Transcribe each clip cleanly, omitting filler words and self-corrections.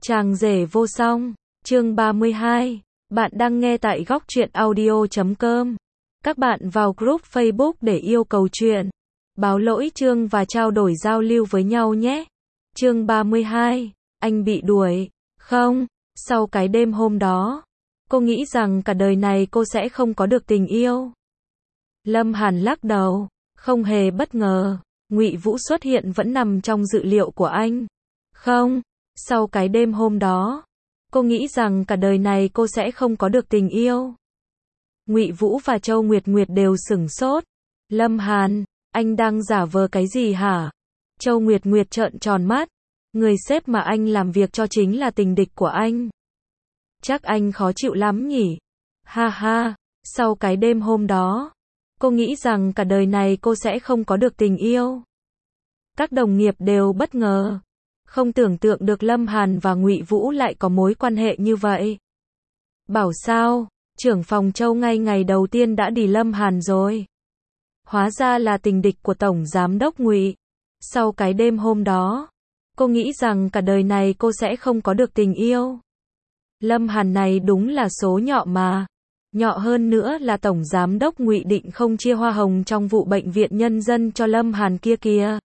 Chàng rể vô song, chương 32. Bạn đang nghe tại góc truyện audio.com. Các bạn vào group Facebook để yêu cầu chuyện, báo lỗi chương và trao đổi giao lưu với nhau nhé. Chương 32. Anh bị đuổi. Không, sau cái đêm hôm đó, cô nghĩ rằng cả đời này cô sẽ không có được tình yêu. Lâm Hàn lắc đầu, không hề bất ngờ, Ngụy Vũ xuất hiện vẫn nằm trong dự liệu của anh. Không, sau cái đêm hôm đó, cô nghĩ rằng cả đời này cô sẽ không có được tình yêu. Ngụy Vũ và Châu Nguyệt Nguyệt đều sửng sốt. Lâm Hàn, anh đang giả vờ cái gì hả? Châu Nguyệt Nguyệt trợn tròn mắt. Người sếp mà anh làm việc cho chính là tình địch của anh. Chắc anh khó chịu lắm nhỉ? Ha ha, sau cái đêm hôm đó, cô nghĩ rằng cả đời này cô sẽ không có được tình yêu. Các đồng nghiệp đều bất ngờ, không tưởng tượng được Lâm Hàn và Ngụy Vũ lại có mối quan hệ như vậy. Bảo sao, trưởng phòng Châu ngay ngày đầu tiên đã đi Lâm Hàn rồi. Hóa ra là tình địch của tổng giám đốc Ngụy. Sau cái đêm hôm đó, cô nghĩ rằng cả đời này cô sẽ không có được tình yêu. Lâm Hàn này đúng là số nhọ mà. Nhọ hơn nữa là tổng giám đốc Ngụy định không chia hoa hồng trong vụ bệnh viện nhân dân cho Lâm Hàn kia kìa.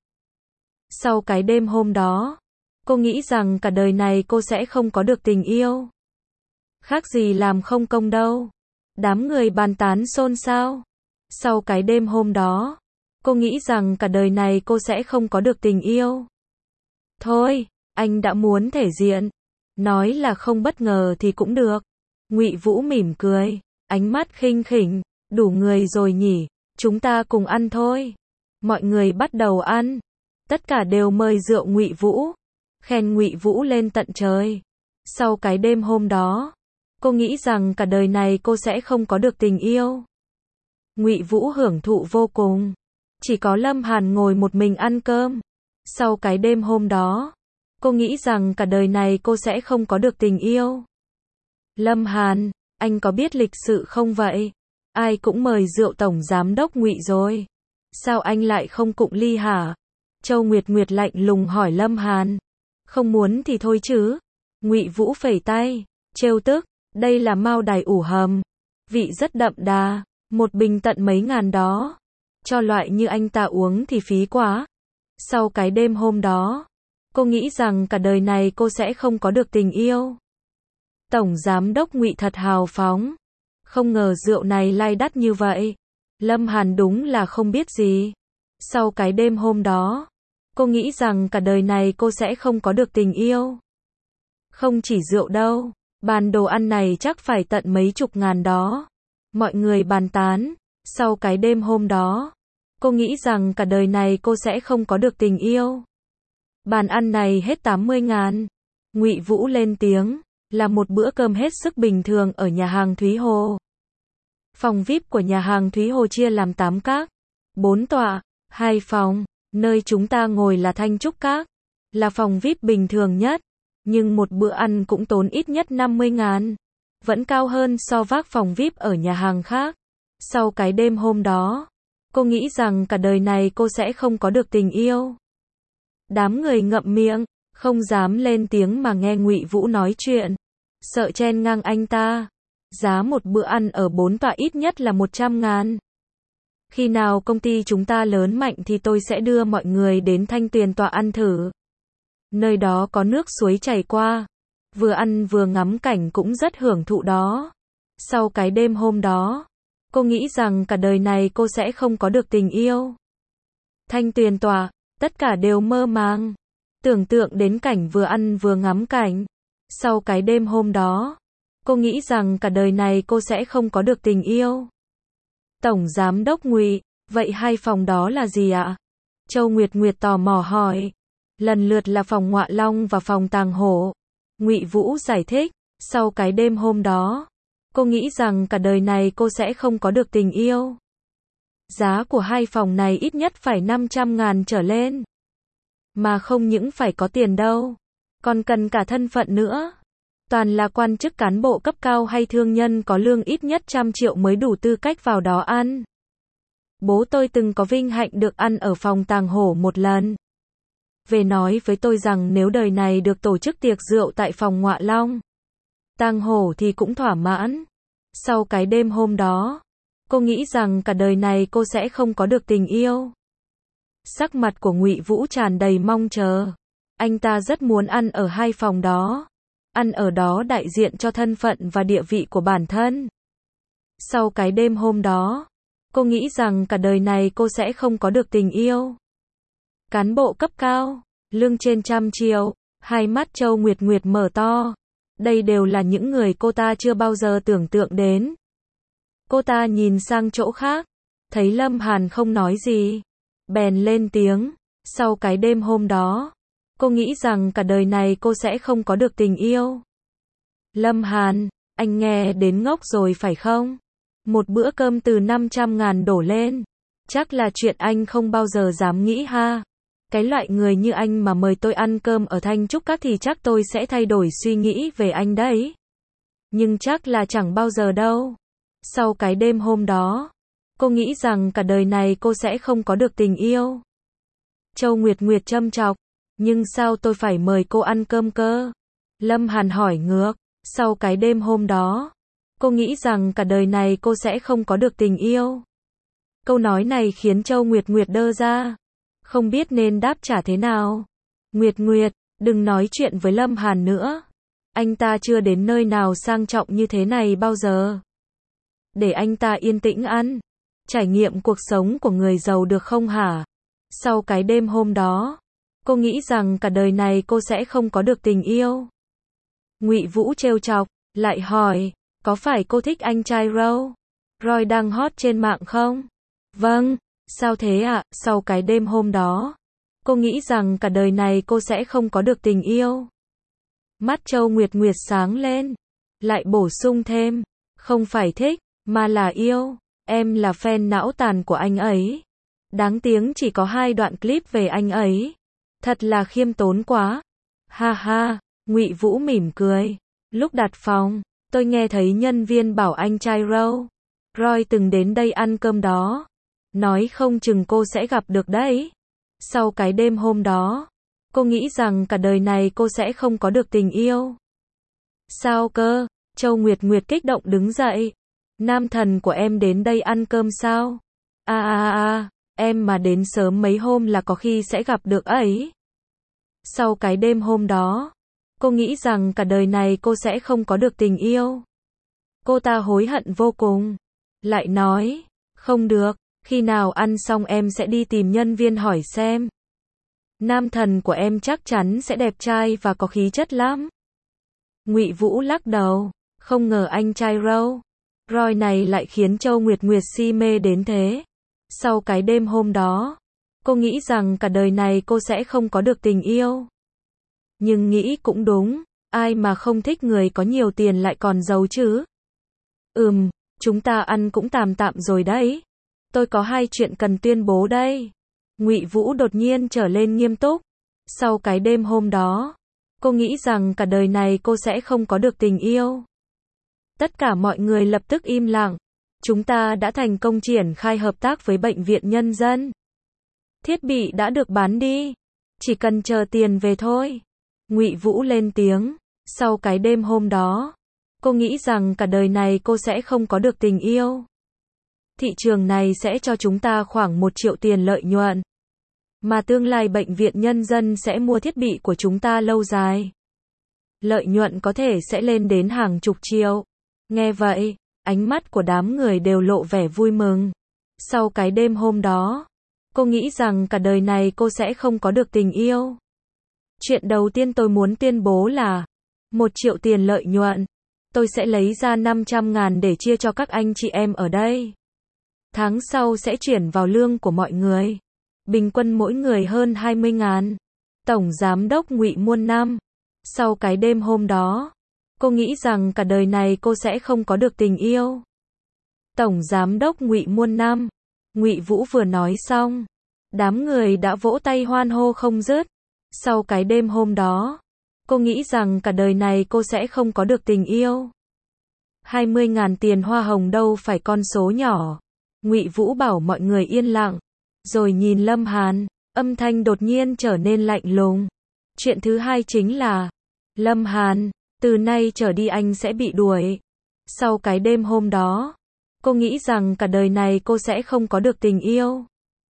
Sau cái đêm hôm đó, cô nghĩ rằng cả đời này cô sẽ không có được tình yêu. Khác gì làm không công đâu. Đám người bàn tán xôn xao. Sau cái đêm hôm đó, cô nghĩ rằng cả đời này cô sẽ không có được tình yêu. Thôi, anh đã muốn thể diện. Nói là không bất ngờ thì cũng được. Ngụy Vũ mỉm cười, ánh mắt khinh khỉnh. Đủ người rồi nhỉ, chúng ta cùng ăn thôi. Mọi người bắt đầu ăn. Tất cả đều mời rượu Ngụy Vũ, khen Ngụy Vũ lên tận trời. Sau cái đêm hôm đó, cô nghĩ rằng cả đời này cô sẽ không có được tình yêu. Ngụy Vũ hưởng thụ vô cùng. Chỉ có Lâm Hàn ngồi một mình ăn cơm. Sau cái đêm hôm đó, cô nghĩ rằng cả đời này cô sẽ không có được tình yêu. Lâm Hàn, anh có biết lịch sự không vậy? Ai cũng mời rượu tổng giám đốc Ngụy rồi. Sao anh lại không cụng ly hả? Châu Nguyệt Nguyệt lạnh lùng hỏi Lâm Hàn. Không muốn thì thôi chứ. Ngụy Vũ phẩy tay, trêu tức, đây là mao đài ủ hầm. Vị rất đậm đà, một bình tận mấy ngàn đó. Cho loại như anh ta uống thì phí quá. Sau cái đêm hôm đó, cô nghĩ rằng cả đời này cô sẽ không có được tình yêu. Tổng giám đốc Ngụy thật hào phóng. Không ngờ rượu này lai đắt như vậy. Lâm Hàn đúng là không biết gì. Sau cái đêm hôm đó, cô nghĩ rằng cả đời này cô sẽ không có được tình yêu. Không chỉ rượu đâu, bàn đồ ăn này chắc phải tận mấy chục ngàn đó. Mọi người bàn tán. Sau cái đêm hôm đó, cô nghĩ rằng cả đời này cô sẽ không có được tình yêu. Bàn ăn này hết 80.000. Ngụy Vũ lên tiếng, là một bữa cơm hết sức bình thường ở nhà hàng Thúy Hồ. Phòng VIP của nhà hàng Thúy Hồ chia làm 8 các, 4 tọa, 2 phòng. Nơi chúng ta ngồi là Thanh Trúc Các, là phòng VIP bình thường nhất, nhưng một bữa ăn cũng tốn ít nhất 50.000, vẫn cao hơn so với phòng VIP ở nhà hàng khác. Sau cái đêm hôm đó, cô nghĩ rằng cả đời này cô sẽ không có được tình yêu. Đám người ngậm miệng, không dám lên tiếng mà nghe Ngụy Vũ nói chuyện, sợ chen ngang anh ta. Giá một bữa ăn ở 4 tọa ít nhất là 100.000. Khi nào công ty chúng ta lớn mạnh thì tôi sẽ đưa mọi người đến Thanh Tuyền tọa ăn thử. Nơi đó có nước suối chảy qua, vừa ăn vừa ngắm cảnh cũng rất hưởng thụ đó. Sau cái đêm hôm đó, cô nghĩ rằng cả đời này cô sẽ không có được tình yêu. Thanh Tuyền tọa, tất cả đều mơ màng, tưởng tượng đến cảnh vừa ăn vừa ngắm cảnh. Sau cái đêm hôm đó, cô nghĩ rằng cả đời này cô sẽ không có được tình yêu. Tổng giám đốc Ngụy, vậy 2 phòng đó là gì ạ? Châu Nguyệt Nguyệt tò mò hỏi. Lần lượt là phòng Ngọa Long và phòng Tàng Hổ. Ngụy Vũ giải thích, sau cái đêm hôm đó, cô nghĩ rằng cả đời này cô sẽ không có được tình yêu. Giá của 2 phòng này ít nhất phải 500.000 trở lên. Mà không những phải có tiền đâu, còn cần cả thân phận nữa. Toàn là quan chức cán bộ cấp cao hay thương nhân có lương ít nhất 100 triệu mới đủ tư cách vào đó ăn. Bố tôi từng có vinh hạnh được ăn ở phòng Tàng Hổ một lần. về nói với tôi rằng nếu đời này được tổ chức tiệc rượu tại phòng Ngọa Long tang hổ thì cũng thỏa mãn. Sau cái đêm hôm đó, cô nghĩ rằng cả đời này cô sẽ không có được tình yêu. Sắc mặt của Ngụy Vũ tràn đầy mong chờ. Anh ta rất muốn ăn ở hai phòng đó. Ăn ở đó đại diện cho thân phận và địa vị của bản thân. Sau cái đêm hôm đó, cô nghĩ rằng cả đời này cô sẽ không có được tình yêu. Cán bộ cấp cao, lương trên 100 triệu, hai mắt Châu Nguyệt Nguyệt mở to. Đây đều là những người cô ta chưa bao giờ tưởng tượng đến. Cô ta nhìn sang chỗ khác, thấy Lâm Hàn không nói gì, bèn lên tiếng. Sau cái đêm hôm đó, cô nghĩ rằng cả đời này cô sẽ không có được tình yêu. Lâm Hàn, anh nghe đến ngốc rồi phải không? Một bữa cơm từ 500.000 đổ lên, chắc là chuyện anh không bao giờ dám nghĩ ha. Cái loại người như anh mà mời tôi ăn cơm ở Thanh Trúc Các thì chắc tôi sẽ thay đổi suy nghĩ về anh đấy. Nhưng chắc là chẳng bao giờ đâu. Sau cái đêm hôm đó, cô nghĩ rằng cả đời này cô sẽ không có được tình yêu. Châu Nguyệt Nguyệt châm chọc, nhưng sao tôi phải mời cô ăn cơm cơ? Lâm Hàn hỏi ngược, sau cái đêm hôm đó, cô nghĩ rằng cả đời này cô sẽ không có được tình yêu. Câu nói này khiến Châu Nguyệt Nguyệt đơ ra, không biết nên đáp trả thế nào. Nguyệt Nguyệt, đừng nói chuyện với Lâm Hàn nữa. Anh ta chưa đến nơi nào sang trọng như thế này bao giờ. Để anh ta yên tĩnh ăn, trải nghiệm cuộc sống của người giàu được không hả? Sau cái đêm hôm đó, cô nghĩ rằng cả đời này cô sẽ không có được tình yêu. Ngụy Vũ trêu chọc, lại hỏi, có phải cô thích anh trai Roy đang hot trên mạng không? Vâng, sao thế ạ? Sau cái đêm hôm đó, cô nghĩ rằng cả đời này cô sẽ không có được tình yêu. Mắt Châu Nguyệt Nguyệt sáng lên, lại bổ sung thêm, không phải thích, mà là yêu, em là fan não tàn của anh ấy. Đáng tiếng chỉ có 2 đoạn clip về anh ấy. Thật là khiêm tốn quá. Ha ha, Ngụy Vũ mỉm cười. Lúc đặt phòng, tôi nghe thấy nhân viên bảo anh trai Roy từng đến đây ăn cơm đó. Nói không chừng cô sẽ gặp được đấy. Sau cái đêm hôm đó, cô nghĩ rằng cả đời này cô sẽ không có được tình yêu. Sao cơ? Châu Nguyệt Nguyệt kích động đứng dậy. Nam thần của em đến đây ăn cơm sao? Em mà đến sớm mấy hôm là có khi sẽ gặp được ấy. Sau cái đêm hôm đó, cô nghĩ rằng cả đời này cô sẽ không có được tình yêu. Cô ta hối hận vô cùng. Lại nói, không được, khi nào ăn xong em sẽ đi tìm nhân viên hỏi xem. Nam thần của em chắc chắn sẽ đẹp trai và có khí chất lắm. Ngụy Vũ lắc đầu, không ngờ anh trai Roy này lại khiến Châu Nguyệt Nguyệt si mê đến thế. Sau cái đêm hôm đó, cô nghĩ rằng cả đời này cô sẽ không có được tình yêu. Nhưng nghĩ cũng đúng, ai mà không thích người có nhiều tiền lại còn giàu chứ? Chúng ta ăn cũng tạm tạm rồi đấy. Tôi có 2 chuyện cần tuyên bố đây. Ngụy Vũ đột nhiên trở lên nghiêm túc. Sau cái đêm hôm đó, cô nghĩ rằng cả đời này cô sẽ không có được tình yêu. Tất cả mọi người lập tức im lặng. Chúng ta đã thành công triển khai hợp tác với Bệnh viện Nhân dân. Thiết bị đã được bán đi. Chỉ cần chờ tiền về thôi. Ngụy Vũ lên tiếng. Sau cái đêm hôm đó, cô nghĩ rằng cả đời này cô sẽ không có được tình yêu. Thị trường này sẽ cho chúng ta khoảng 1 triệu tiền lợi nhuận. Mà tương lai Bệnh viện Nhân dân sẽ mua thiết bị của chúng ta lâu dài. Lợi nhuận có thể sẽ lên đến hàng chục triệu. Nghe vậy, ánh mắt của đám người đều lộ vẻ vui mừng. Sau cái đêm hôm đó, cô nghĩ rằng cả đời này cô sẽ không có được tình yêu. Chuyện đầu tiên tôi muốn tuyên bố là 1 triệu tiền lợi nhuận. Tôi sẽ lấy ra 500.000 để chia cho các anh chị em ở đây. Tháng sau sẽ chuyển vào lương của mọi người. Bình quân mỗi người hơn 20.000. Tổng Giám đốc Ngụy Muôn Năm. Sau cái đêm hôm đó, cô nghĩ rằng cả đời này cô sẽ không có được tình yêu. Tổng Giám đốc Ngụy Muôn Năm. Ngụy Vũ vừa nói xong, đám người đã vỗ tay hoan hô không dứt. Sau cái đêm hôm đó, cô nghĩ rằng cả đời này cô sẽ không có được tình yêu. 20.000 tiền hoa hồng đâu phải con số nhỏ. Ngụy Vũ bảo mọi người yên lặng, rồi nhìn Lâm Hàn. Âm thanh đột nhiên trở nên lạnh lùng. Chuyện thứ hai chính là, Lâm Hàn, từ nay trở đi anh sẽ bị đuổi. Sau cái đêm hôm đó, cô nghĩ rằng cả đời này cô sẽ không có được tình yêu.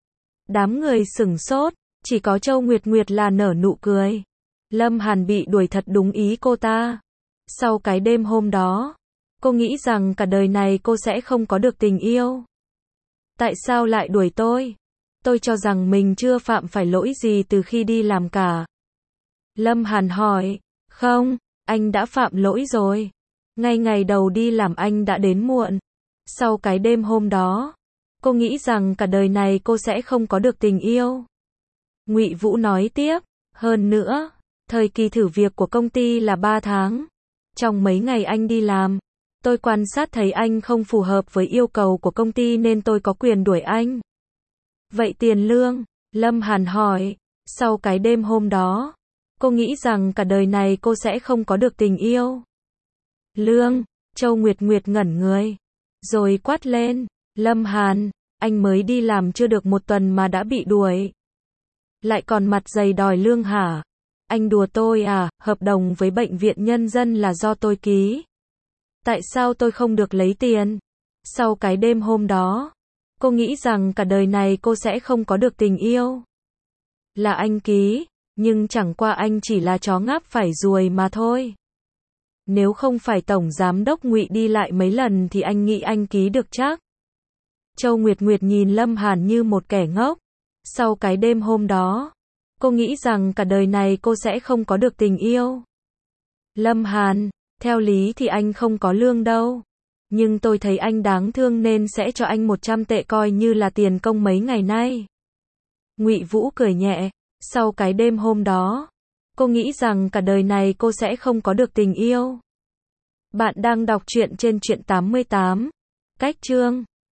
Đám người sửng sốt, chỉ có Châu Nguyệt Nguyệt là nở nụ cười. Lâm Hàn bị đuổi thật đúng ý cô ta. Sau cái đêm hôm đó, cô nghĩ rằng cả đời này cô sẽ không có được tình yêu. Tại sao lại đuổi tôi? Tôi cho rằng mình chưa phạm phải lỗi gì từ khi đi làm cả. Lâm Hàn hỏi, không, anh đã phạm lỗi rồi. Ngay ngày đầu đi làm anh đã đến muộn. Sau cái đêm hôm đó, cô nghĩ rằng cả đời này cô sẽ không có được tình yêu. Ngụy Vũ nói tiếp, hơn nữa, thời kỳ thử việc của công ty là 3 tháng. Trong mấy ngày anh đi làm, tôi quan sát thấy anh không phù hợp với yêu cầu của công ty nên tôi có quyền đuổi anh. Vậy tiền lương? Lâm Hàn hỏi. Sau cái đêm hôm đó, cô nghĩ rằng cả đời này cô sẽ không có được tình yêu. Lương? Châu Nguyệt Nguyệt ngẩn người, rồi quát lên, Lâm Hàn, anh mới đi làm chưa được 1 tuần mà đã bị đuổi. Lại còn mặt dày đòi lương hả? Anh đùa tôi à? Hợp đồng với bệnh viện nhân dân là do tôi ký. Tại sao tôi không được lấy tiền? Sau cái đêm hôm đó, cô nghĩ rằng cả đời này cô sẽ không có được tình yêu. Là anh ký, nhưng chẳng qua anh chỉ là chó ngáp phải ruồi mà thôi. Nếu không phải tổng giám đốc Ngụy đi lại mấy lần thì anh nghĩ anh ký được chắc. Châu Nguyệt Nguyệt nhìn Lâm Hàn như một kẻ ngốc. Sau cái đêm hôm đó, cô nghĩ rằng cả đời này cô sẽ không có được tình yêu. Lâm Hàn, theo lý thì anh không có lương đâu. Nhưng tôi thấy anh đáng thương nên sẽ cho anh 100 tệ coi như là tiền công mấy ngày nay. Ngụy Vũ cười nhẹ. Sau cái đêm hôm đó, cô nghĩ rằng cả đời này cô sẽ không có được tình yêu. Bạn đang đọc truyện trên Truyện 88. Cách chương